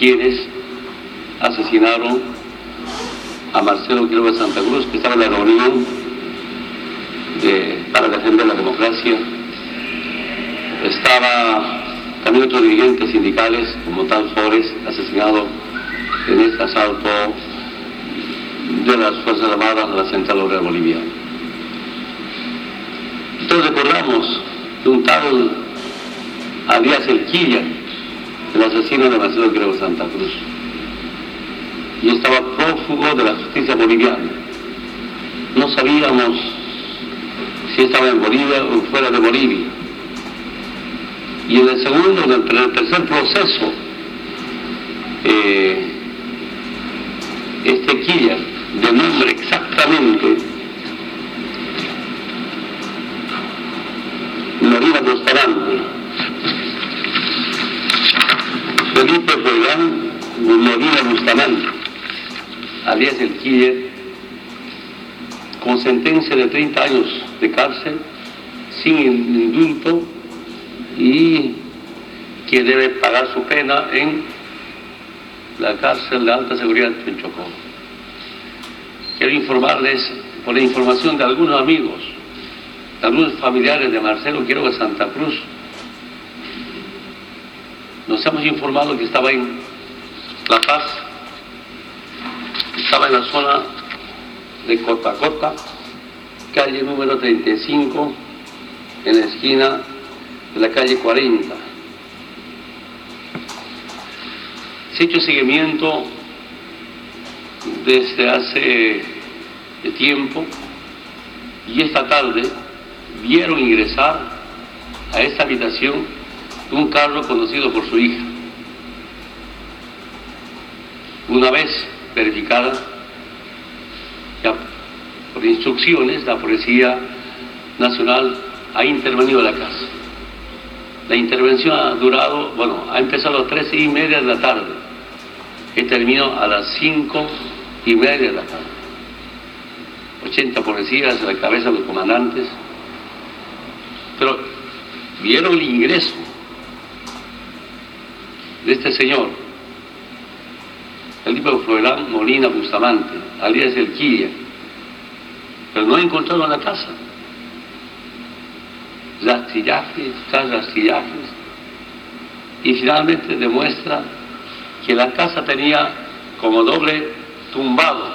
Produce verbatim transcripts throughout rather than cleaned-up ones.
quienes asesinaron a Marcelo Quiroga Santa Cruz, que estaba en la reunión de, para defender la democracia. Estaba también otros dirigentes sindicales, como tal Flores, asesinado en este asalto de las Fuerzas Armadas a la Central Obrera Boliviana. Entonces recordamos de un tal Arias Elquilla, el asesino de Marcelo Quiroga Santa Cruz, y estaba prófugo de la justicia boliviana. No sabíamos si estaba en Bolivia o fuera de Bolivia. Y en el segundo, en el tercer proceso, eh, este Quilla, de nombre exactamente Molina Bustamante, Felipe Fuegán Molina Bustamante, alias el Quilla, con sentencia de treinta años de cárcel, sin indulto, y que debe pagar su pena en la cárcel de alta seguridad en Chocó. Quiero informarles, por la información de algunos amigos, de algunos familiares de Marcelo Quiroga Santa Cruz, nos hemos informado que estaba en La Paz, estaba en la zona de Cotacota, calle número treinta y cinco, en la esquina de la calle cuarenta. Se ha hecho seguimiento desde hace tiempo, y esta tarde vieron ingresar a esta habitación un carro conducido por su hija. Una vez verificada, ya por instrucciones, la Policía Nacional ha intervenido en la casa. La intervención ha durado, bueno, ha empezado a las tres y media de la tarde y terminó a las cinco y media de la tarde. ochenta policías a la cabeza de los comandantes, pero vieron el ingreso de este señor, el tipo de Florán Molina Bustamante, alias El Quilla, pero no encontraron la casa. Rastrillajes, tras rastrillajes, y finalmente demuestra que la casa tenía como doble tumbado.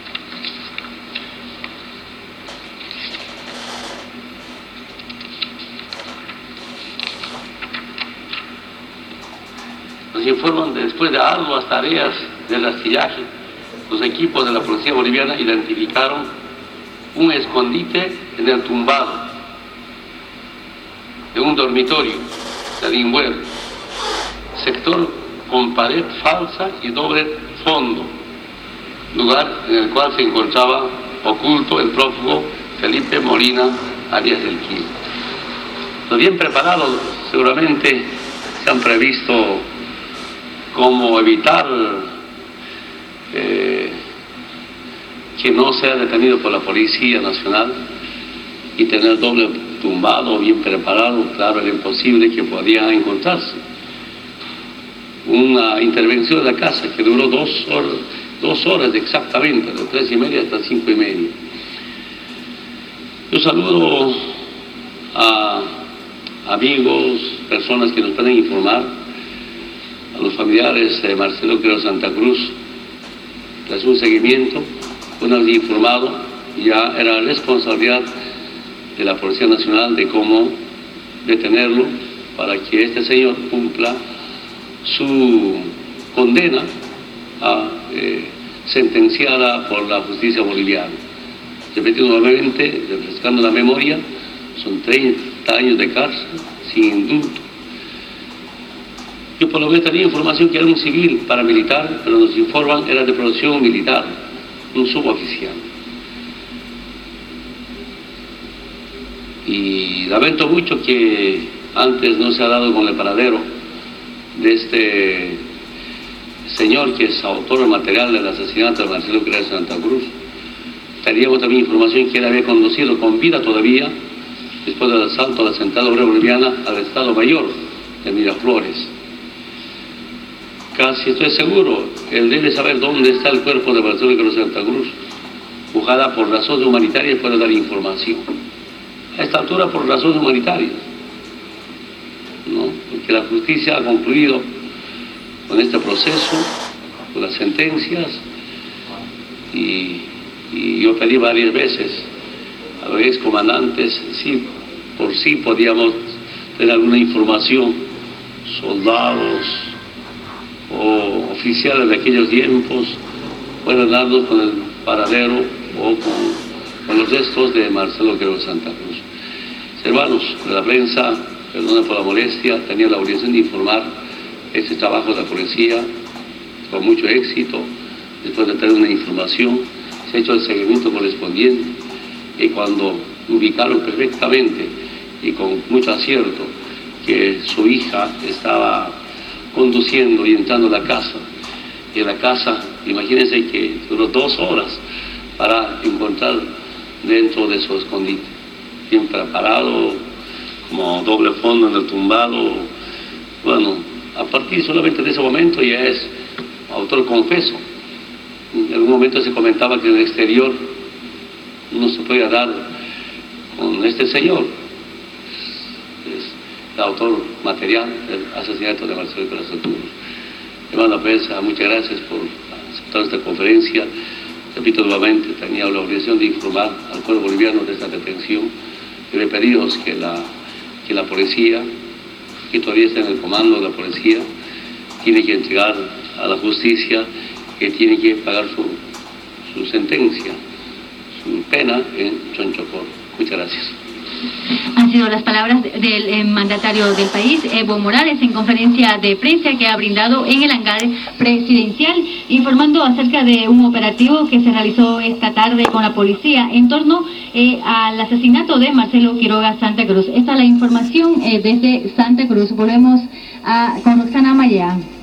Nos informan que después de arduas tareas de rastrillaje, los equipos de la Policía Boliviana identificaron un escondite en el tumbado de un dormitorio del inmueble, sector con pared falsa y doble fondo, lugar en el cual se encontraba oculto el prófugo Felipe Molina alias El Quilla. Los bien preparados seguramente se han previsto cómo evitar eh, que no sea detenido por la Policía Nacional y tener doble tumbado, bien preparado. Claro, era imposible que podía encontrarse. Una intervención de la casa que duró dos horas, dos horas exactamente, de tres y media hasta cinco y media. Yo saludo a amigos, personas que nos pueden informar, a los familiares de Marcelo Quiroga Santa Cruz. Tras un seguimiento, una vez informado, ya era responsabilidad de la Policía Nacional de cómo detenerlo para que este señor cumpla su condena a, eh, sentenciada por la justicia boliviana. Repito nuevamente, refrescando la memoria, son treinta años de cárcel sin indulto. Yo por lo menos tenía información que era un civil paramilitar, pero nos informan era de producción militar, un suboficial. Y lamento mucho que antes no se ha dado con el paradero de este señor que es autor material del asesinato de Marcelo Quiroga Santa Cruz. Teníamos también información que él había conducido con vida todavía, después del asalto a la Central Obrera Boliviana, al Estado Mayor de Miraflores. casi estoy seguro, él debe saber dónde está el cuerpo de Marcelo Quirós Santa Cruz. Ojalá por razones humanitarias pueda dar información. A esta altura por razones humanitarias, ¿no? Porque la justicia ha concluido con este proceso, con las sentencias, y, y yo pedí varias veces a los excomandantes si por sí podíamos tener alguna información, soldados o oficiales de aquellos tiempos puedan darnos con el paradero o con, con los restos de Marcelo Quirós Santa Cruz. Hermanos de la prensa, perdona por la molestia, tenía la obligación de informar este trabajo de la policía con mucho éxito. Después de tener una información, se ha hecho el seguimiento correspondiente, y cuando ubicaron perfectamente y con mucho acierto que su hija estaba conduciendo y entrando a la casa, y en la casa, imagínense que duró dos horas para encontrar dentro de su escondite, bien preparado, como doble fondo en el tumbado. Bueno, a partir solamente de ese momento ya es autor confeso. En algún momento se comentaba que en el exterior no se podía dar con este señor, es el autor material del asesinato de Marcelo Quirós Santa Cruz. Hermana prensa, muchas gracias por aceptar esta conferencia. Repito nuevamente, tenía la obligación de informar al pueblo boliviano de esta detención, y le pedimos que la, que la policía, que todavía está en el comando de la policía, tiene que entregar a la justicia, que tiene que pagar su, su sentencia, su pena en Chonchocoro. Muchas gracias. Han sido las palabras del eh, mandatario del país, Evo Morales, en conferencia de prensa que ha brindado en el hangar presidencial, informando acerca de un operativo que se realizó esta tarde con la policía en torno eh, al asesinato de Marcelo Quiroga Santa Cruz. Esta es la información eh, desde Santa Cruz. Volvemos a, con Roxana Maya.